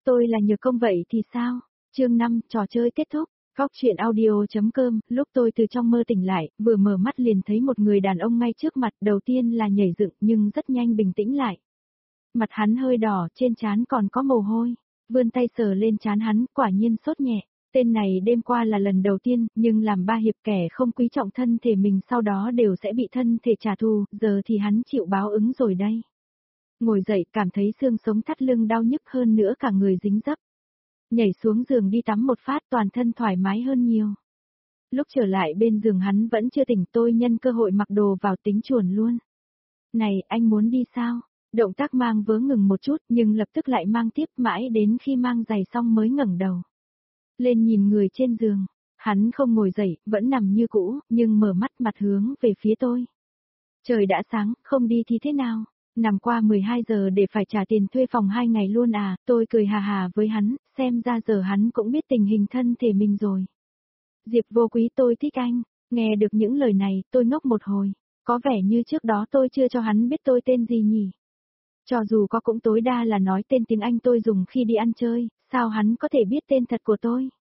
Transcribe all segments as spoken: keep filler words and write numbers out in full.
Tôi là nhờ công vậy thì sao? Chương năm, trò chơi kết thúc. Góc chuyện audio.com, lúc tôi từ trong mơ tỉnh lại, vừa mở mắt liền thấy một người đàn ông ngay trước mặt, đầu tiên là nhảy dựng nhưng rất nhanh bình tĩnh lại. Mặt hắn hơi đỏ, trên trán còn có mồ hôi, vươn tay sờ lên trán hắn, quả nhiên sốt nhẹ. Tên này đêm qua là lần đầu tiên, nhưng làm ba hiệp kẻ không quý trọng thân thể mình sau đó đều sẽ bị thân thể trả thù, giờ thì hắn chịu báo ứng rồi đây. Ngồi dậy cảm thấy xương sống thắt lưng đau nhức hơn nữa cả người dính dấp. Nhảy xuống giường đi tắm một phát toàn thân thoải mái hơn nhiều. Lúc trở lại bên giường hắn vẫn chưa tỉnh, tôi nhân cơ hội mặc đồ vào tính chuồn luôn. Này, anh muốn đi sao? Động tác mang vớ ngừng một chút nhưng lập tức lại mang tiếp mãi đến khi mang giày xong mới ngẩng đầu. Lên nhìn người trên giường, hắn không ngồi dậy, vẫn nằm như cũ, nhưng mở mắt mặt hướng về phía tôi. Trời đã sáng, không đi thì thế nào? Nằm qua mười hai giờ để phải trả tiền thuê phòng hai ngày luôn à, tôi cười hà hà với hắn, xem ra giờ hắn cũng biết tình hình thân thể mình rồi. Diệp Vô Quý, tôi thích anh, nghe được những lời này, tôi ngốc một hồi, có vẻ như trước đó tôi chưa cho hắn biết tôi tên gì nhỉ. Cho dù có cũng tối đa là nói tên tiếng Anh tôi dùng khi đi ăn chơi, sao hắn có thể biết tên thật của tôi?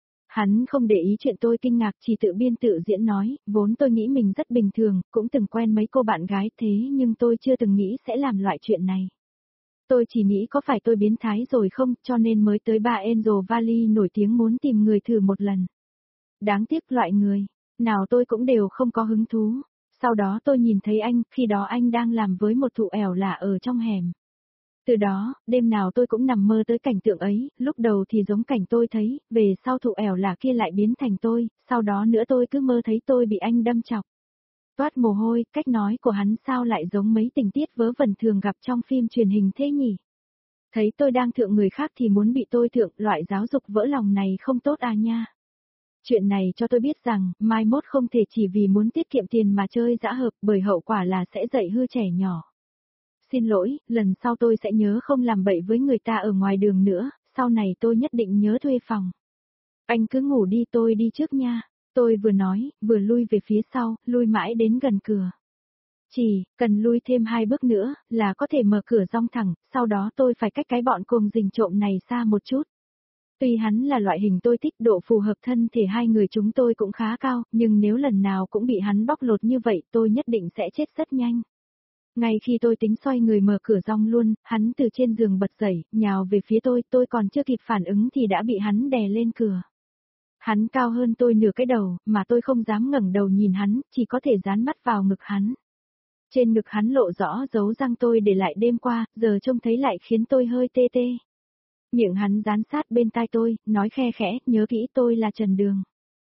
Hắn không để ý chuyện tôi kinh ngạc, chỉ tự biên tự diễn nói, vốn tôi nghĩ mình rất bình thường, cũng từng quen mấy cô bạn gái thế nhưng tôi chưa từng nghĩ sẽ làm loại chuyện này. Tôi chỉ nghĩ có phải tôi biến thái rồi không, cho nên mới tới ba Angel Valley nổi tiếng muốn tìm người thử một lần. Đáng tiếc loại người, nào tôi cũng đều không có hứng thú. Sau đó tôi nhìn thấy anh, khi đó anh đang làm với một thụ ẻo lạ ở trong hẻm. Từ đó, đêm nào tôi cũng nằm mơ tới cảnh tượng ấy, lúc đầu thì giống cảnh tôi thấy, về sau thụ ẻo lạ kia lại biến thành tôi, sau đó nữa tôi cứ mơ thấy tôi bị anh đâm chọc. Toát mồ hôi, cách nói của hắn sao lại giống mấy tình tiết vớ vẩn thường gặp trong phim truyền hình thế nhỉ? Thấy tôi đang thượng người khác thì muốn bị tôi thượng, loại giáo dục vỡ lòng này không tốt à nha. Chuyện này cho tôi biết rằng, mai mốt không thể chỉ vì muốn tiết kiệm tiền mà chơi dã hợp, bởi hậu quả là sẽ dạy hư trẻ nhỏ. Xin lỗi, lần sau tôi sẽ nhớ không làm bậy với người ta ở ngoài đường nữa, sau này tôi nhất định nhớ thuê phòng. Anh cứ ngủ đi, tôi đi trước nha. Tôi vừa nói, vừa lui về phía sau, lui mãi đến gần cửa. Chỉ, cần lui thêm hai bước nữa, là có thể mở cửa rong thẳng, sau đó tôi phải cách cái bọn cuồng rình trộm này xa một chút. Tuy hắn là loại hình tôi thích, độ phù hợp thân thể hai người chúng tôi cũng khá cao, nhưng nếu lần nào cũng bị hắn bóc lột như vậy tôi nhất định sẽ chết rất nhanh. Ngay khi tôi tính xoay người mở cửa rong luôn, hắn từ trên giường bật dậy, nhào về phía tôi, tôi còn chưa kịp phản ứng thì đã bị hắn đè lên cửa. Hắn cao hơn tôi nửa cái đầu, mà tôi không dám ngẩng đầu nhìn hắn, chỉ có thể dán mắt vào ngực hắn. Trên ngực hắn lộ rõ dấu răng tôi để lại đêm qua, giờ trông thấy lại khiến tôi hơi tê tê. Miệng hắn dán sát bên tai tôi, nói khe khẽ, nhớ kỹ tôi là Trần Đường.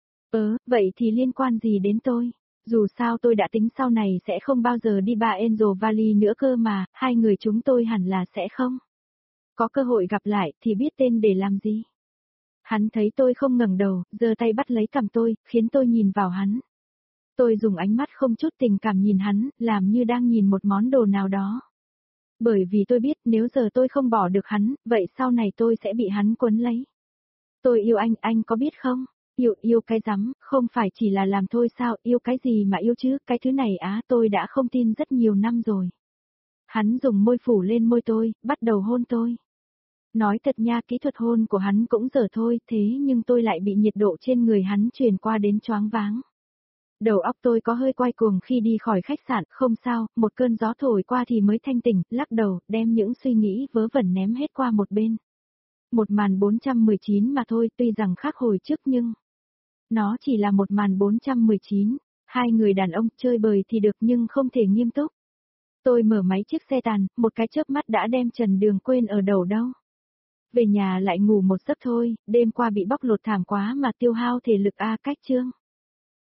Ớ, vậy thì liên quan gì đến tôi? Dù sao tôi đã tính sau này sẽ không bao giờ đi ba Angel Valley nữa cơ mà, hai người chúng tôi hẳn là sẽ không. Có cơ hội gặp lại thì biết tên để làm gì. Hắn thấy tôi không ngẩng đầu, giơ tay bắt lấy cằm tôi, khiến tôi nhìn vào hắn. Tôi dùng ánh mắt không chút tình cảm nhìn hắn, làm như đang nhìn một món đồ nào đó. Bởi vì tôi biết nếu giờ tôi không bỏ được hắn, vậy sau này tôi sẽ bị hắn quấn lấy. Tôi yêu anh, anh có biết không? Yêu, yêu cái rắm, không phải chỉ là làm thôi sao, yêu cái gì mà yêu chứ, cái thứ này á tôi đã không tin rất nhiều năm rồi. Hắn dùng môi phủ lên môi tôi, bắt đầu hôn tôi. Nói thật nha, kỹ thuật hôn của hắn cũng dở thôi, thế nhưng tôi lại bị nhiệt độ trên người hắn truyền qua đến choáng váng. Đầu óc tôi có hơi quay cuồng khi đi khỏi khách sạn, không sao, một cơn gió thổi qua thì mới thanh tỉnh, lắc đầu, đem những suy nghĩ vớ vẩn ném hết qua một bên. Một màn bốn trăm mười chín mà thôi, tuy rằng khác hồi trước nhưng... Nó chỉ là một màn bốn trăm mười chín, hai người đàn ông chơi bời thì được nhưng không thể nghiêm túc. Tôi mở máy chiếc xe tàn, một cái chớp mắt đã đem Trần Đường quên ở đầu đâu. Về nhà lại ngủ một giấc thôi, đêm qua bị bóc lột thảm quá mà tiêu hao thể lực a cách chương.